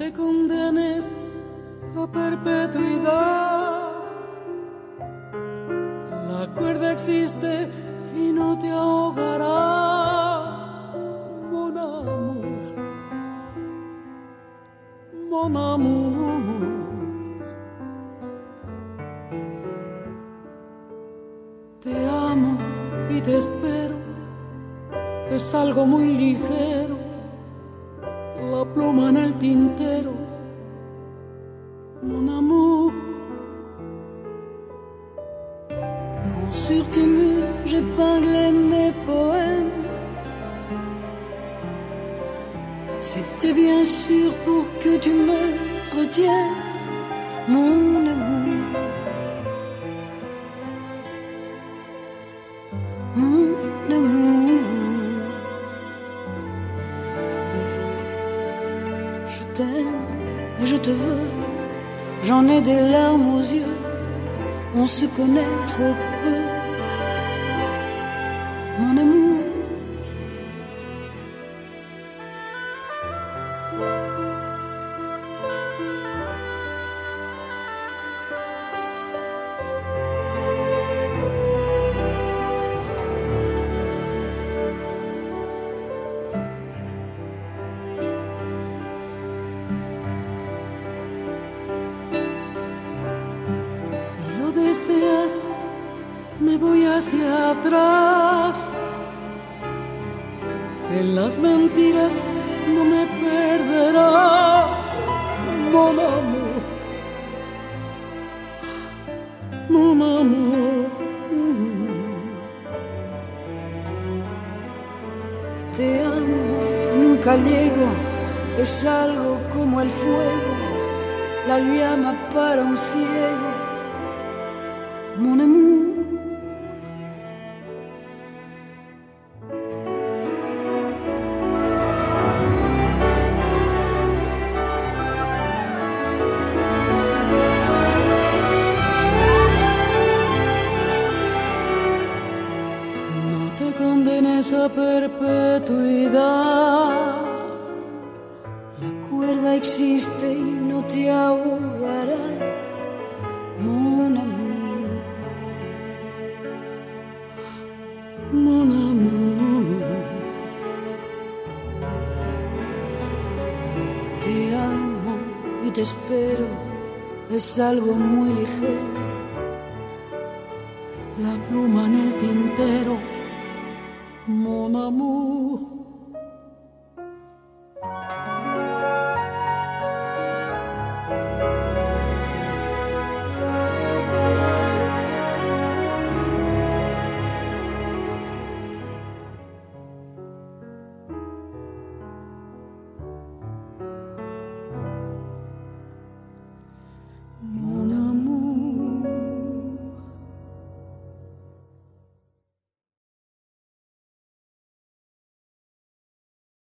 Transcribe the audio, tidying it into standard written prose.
te condenes a perpetuidad. La cuerda existe y no te ahogará. Mon amour, mon amour. Te amo y te espero, es algo muy ligero, la pluma en el tintero. Mon amour, quand sur tes murs j'épinglais mes poèmes, c'était bien sûr pour que tu me retiennes, mon amour. Mon amour, je t'aime et je te veux, j'en ai des larmes aux yeux, on se connaît trop peu, mon amour. Si lo deseas, me voy hacia atrás. En las mentiras no me perderás, mon amour, mon amour. Te amo, nunca llego, es algo como el fuego, la llama para un ciego. Mon amour, no te condenes a perpetuidad. La cuerda existe y no te ahogará, mon amour. Mon amour, te amo y te espero, es algo muy ligero, la pluma en el tintero, mon amour.